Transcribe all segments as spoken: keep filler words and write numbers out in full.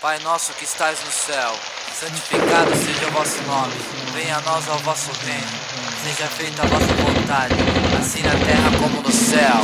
Pai nosso que estais no céu, santificado seja o vosso nome. Venha a nós ao vosso reino. Seja feita a vossa vontade, assim na terra como no céu.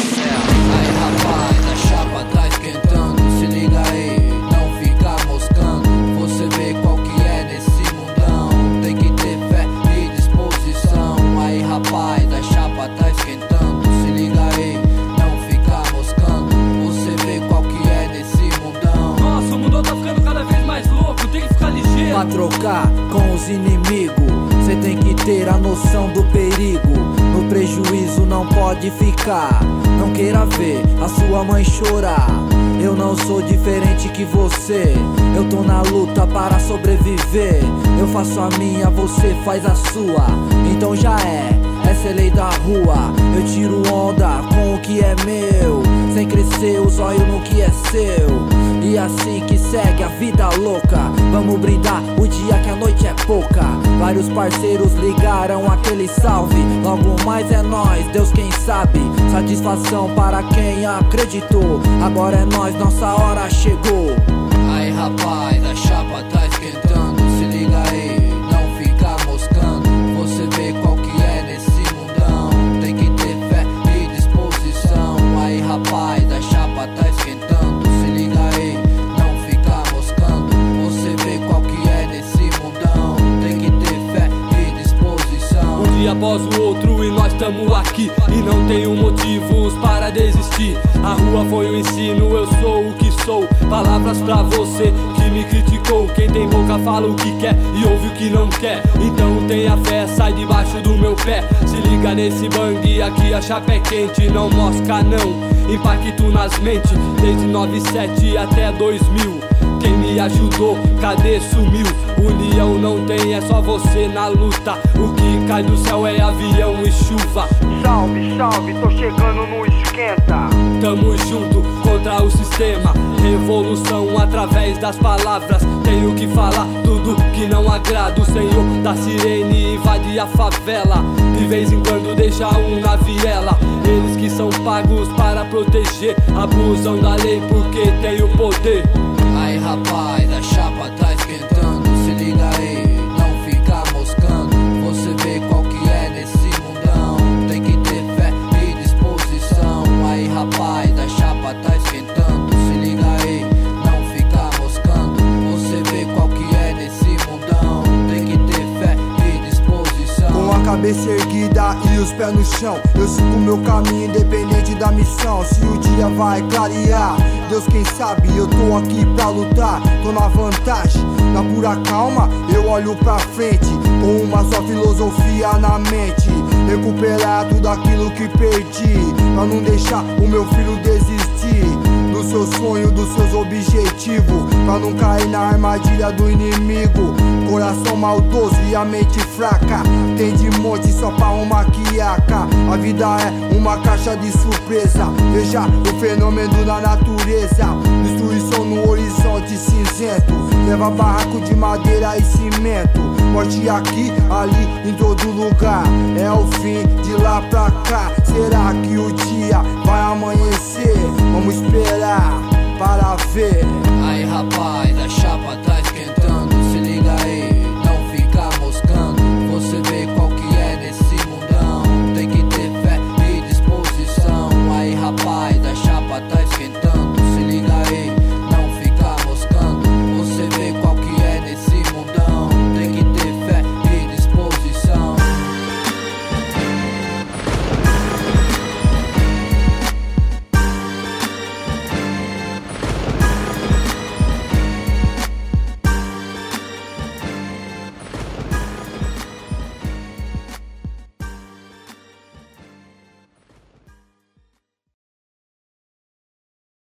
Aí rapaz, a chapa tá esquentando, se liga aí, não fica moscando. Você vê qual que é nesse mundão, tem que ter fé e disposição. Aí rapaz, a chapa tá esquentando, se liga aí, não fica moscando. Você vê qual que é nesse mundão. Nossa, o mundo tá ficando cada vez mais louco, tem que ficar ligeiro. Pra trocar com os inimigos, cê tem que ter a noção do perigo. No prejuízo não pode ficar, não queira ver a sua mãe chorar. Eu não sou diferente que você, eu tô na luta para sobreviver. Eu faço a minha, você faz a sua, então já é, essa é lei da rua. Eu tiro onda com o que é meu, sem crescer os olhos no que é seu. E assim que segue a vida louca, vamos brindar o dia que a noite é pouca. Vários parceiros ligaram aquele salve, logo mais é nós, Deus quem sabe. Satisfação para quem acreditou, agora é nós, nossa hora chegou. Aí rapaz, a chapa tá esquentando, se liga aí, não fica moscando. Você vê qual que é nesse mundão, tem que ter fé e disposição. Aí rapaz, a chapa tá esquentando, se liga aí, não fica moscando. Você vê qual que é nesse mundão, tem que ter fé e disposição. Um dia após o outro e nós tamo aqui, e não tenho motivos para desistir. A rua foi o ensino, eu sou o que sou. Palavras pra você que me criticou. Quem tem boca fala o que quer e ouve o que não quer. Então tenha fé, sai debaixo do meu pé. Se liga nesse bang, aqui a chapa é quente. Não mosca não, impacto nas mentes. Desde noventa e sete até dois mil, quem me ajudou, cadê sumiu? União não tem, é só você na luta. O que cai do céu é avião e chuva. Salve, salve, tô chegando no esquenta. Tamo junto contra o sistema. Revolução através das palavras. Tenho que falar tudo que não agrada. O senhor da sirene invade a favela, de vez em quando deixa um na viela. Eles que são pagos para proteger, abusam da lei porque tem o poder. Aí rapaz, a chapa tá esquentando, se liga aí, não fica moscando. Você vê qual que é nesse mundão, tem que ter fé e disposição. Aí rapaz, a chapa tá esquentando, se liga aí, não fica moscando. Você vê qual que é nesse mundão, tem que ter fé e disposição. Com a cabeça erguida e os pés no chão, eu sigo meu caminho independente da missão. Se o dia vai clarear, Deus quem sabe, eu tô aqui pra lutar, tô na vantagem. Na pura calma, eu olho pra frente, com uma só filosofia na mente. Recuperar tudo aquilo que perdi, pra não deixar o meu filho desistir do seu sonho, dos seus objetivos, pra não cair na armadilha do inimigo. Coração maldoso e a mente fraca, tem de monte só pra uma quiaca. A vida é uma caixa de surpresa, veja o fenômeno da natureza. Destruição no horizonte cinzento, leva barraco de madeira e cimento. Morte aqui, ali, em todo lugar, é o fim de lá pra cá. Será que o dia vai amanhecer? Vamos esperar para ver. Aí rapaz,